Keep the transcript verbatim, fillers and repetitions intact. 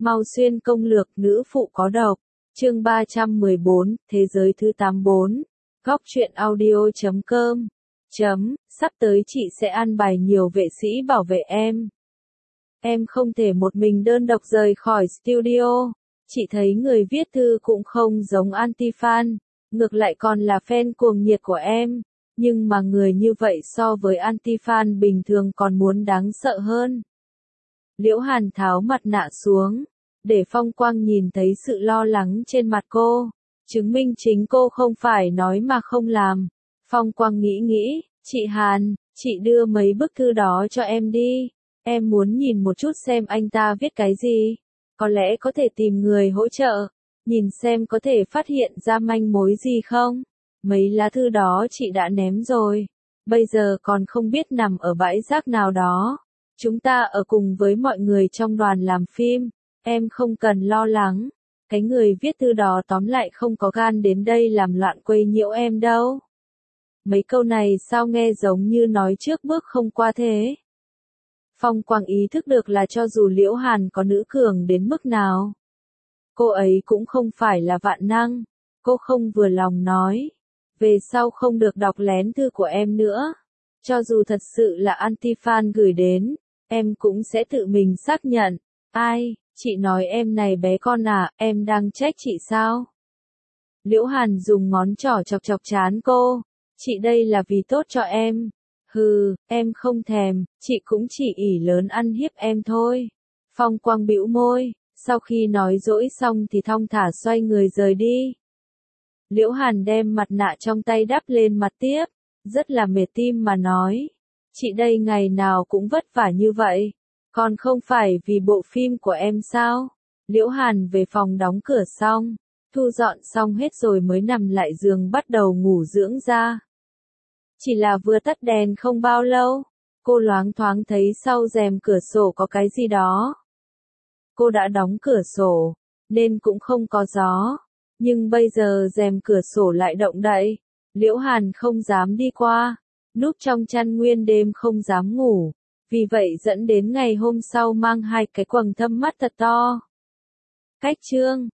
Mau xuyên công lược nữ phụ có độc. Chương ba trăm mười bốn, Thế giới thứ tám mươi bốn. Góc truyện audio chấm com. Chấm, sắp tới chị sẽ an bài nhiều vệ sĩ bảo vệ em. Em không thể một mình đơn độc rời khỏi studio. Chị thấy người viết thư cũng không giống anti-fan, ngược lại còn là fan cuồng nhiệt của em. Nhưng mà người như vậy so với anti-fan bình thường còn muốn đáng sợ hơn. Liễu Hàn tháo mặt nạ xuống, để Phong Quang nhìn thấy sự lo lắng trên mặt cô, chứng minh chính cô không phải nói mà không làm. Phong Quang nghĩ nghĩ, chị Hàn, chị đưa mấy bức thư đó cho em đi, em muốn nhìn một chút xem anh ta viết cái gì, có lẽ có thể tìm người hỗ trợ, nhìn xem có thể phát hiện ra manh mối gì không. Mấy lá thư đó chị đã ném rồi, bây giờ còn không biết nằm ở bãi rác nào đó. Chúng ta ở cùng với mọi người trong đoàn làm phim, em không cần lo lắng. Cái người viết thư đó tóm lại không có gan đến đây làm loạn quấy nhiễu em đâu. Mấy câu này sao nghe giống như nói trước bước không qua thế. Phong Quang ý thức được là cho dù Liễu Hàn có nữ cường đến mức nào, cô ấy cũng không phải là vạn năng. Cô không vừa lòng nói, về sau không được đọc lén thư của em nữa. Cho dù thật sự là anti-fan gửi đến, em cũng sẽ tự mình xác nhận. Ai, chị nói em này bé con à, em đang trách chị sao? Liễu Hàn dùng ngón trỏ chọc chọc trán cô. Chị đây là vì tốt cho em. Hừ, em không thèm, chị cũng chỉ ỷ lớn ăn hiếp em thôi. Phong Quang bĩu môi, sau khi nói dỗi xong thì thong thả xoay người rời đi. Liễu Hàn đem mặt nạ trong tay đắp lên mặt tiếp, rất là mệt tim mà nói. Chị đây ngày nào cũng vất vả như vậy, còn không phải vì bộ phim của em sao? Liễu Hàn về phòng đóng cửa xong, thu dọn xong hết rồi mới nằm lại giường bắt đầu ngủ dưỡng da. Chỉ là vừa tắt đèn không bao lâu, cô loáng thoáng thấy sau rèm cửa sổ có cái gì đó. Cô đã đóng cửa sổ, nên cũng không có gió, nhưng bây giờ rèm cửa sổ lại động đậy. Liễu Hàn không dám đi qua, núp trong chăn nguyên đêm không dám ngủ, vì vậy dẫn đến ngày hôm sau mang hai cái quầng thâm mắt thật to. Cách chương